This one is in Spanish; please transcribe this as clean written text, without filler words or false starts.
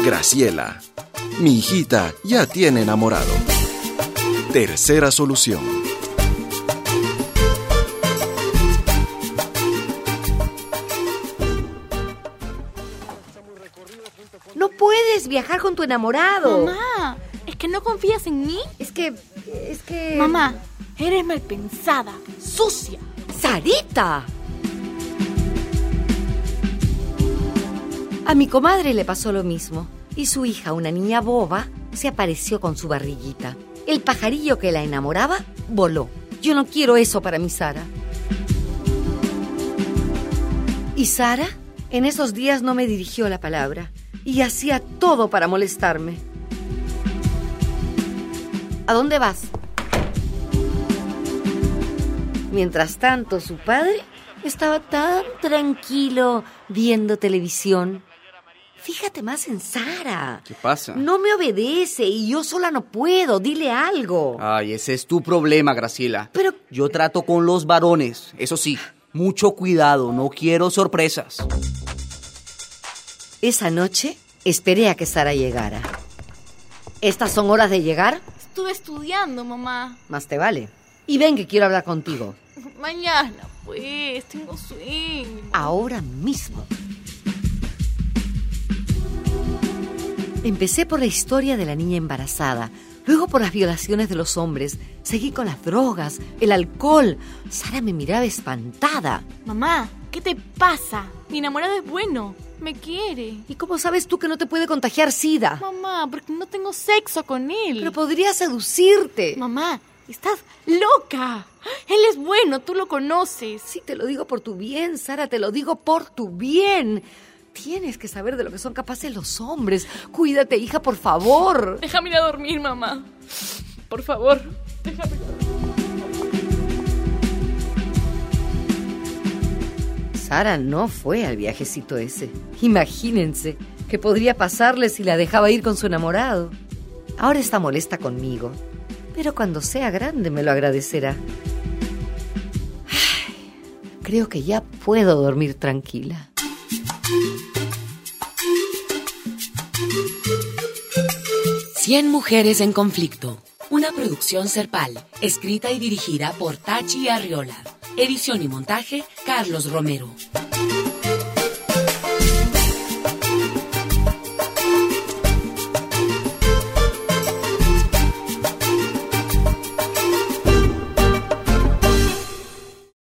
Graciela, mi hijita ya tiene enamorado. Tercera solución. No puedes viajar con tu enamorado. Mamá, ¿es que no confías en mí? Es que... Mamá, eres mal pensada, sucia. ¡Sarita! A mi comadre le pasó lo mismo. Y su hija, una niña boba, se apareció con su barriguita. El pajarillo que la enamoraba voló. Yo no quiero eso para mi Sara. Y Sara, en esos días no me dirigió la palabra y hacía todo para molestarme. ¿A dónde vas? Mientras tanto, su padre estaba tan tranquilo viendo televisión. Fíjate más en Sara. ¿Qué pasa? No me obedece y yo sola no puedo. Dile algo. Ay, ese es tu problema, Graciela. Pero... Yo trato con los varones, eso sí. Mucho cuidado, no quiero sorpresas. Esa noche esperé a que Sara llegara. ¿Estas son horas de llegar? Estuve estudiando, mamá. Más te vale. Y ven que quiero hablar contigo. Mañana, pues, tengo sueño. Ahora mismo. Empecé por la historia de la niña embarazada, luego por las violaciones de los hombres, seguí con las drogas, el alcohol. Sara me miraba espantada. Mamá, ¿qué te pasa? Mi enamorado es bueno, me quiere. ¿Y cómo sabes tú que no te puede contagiar SIDA? Mamá, porque no tengo sexo con él. Pero podría seducirte. Mamá, estás loca. Él es bueno, tú lo conoces. Sí, te lo digo por tu bien, Sara, te lo digo por tu bien. Tienes que saber de lo que son capaces los hombres. Cuídate, hija, por favor. Déjame ir a dormir, mamá. Por favor, déjame ir a dormir. Sara no fue al viajecito ese. Imagínense qué podría pasarle si la dejaba ir con su enamorado. Ahora está molesta conmigo, pero cuando sea grande me lo agradecerá. Ay, creo que ya puedo dormir tranquila. Cien mujeres en conflicto. Una producción Serpal, escrita y dirigida por Tachi Arriola. Edición y montaje, Carlos Romero.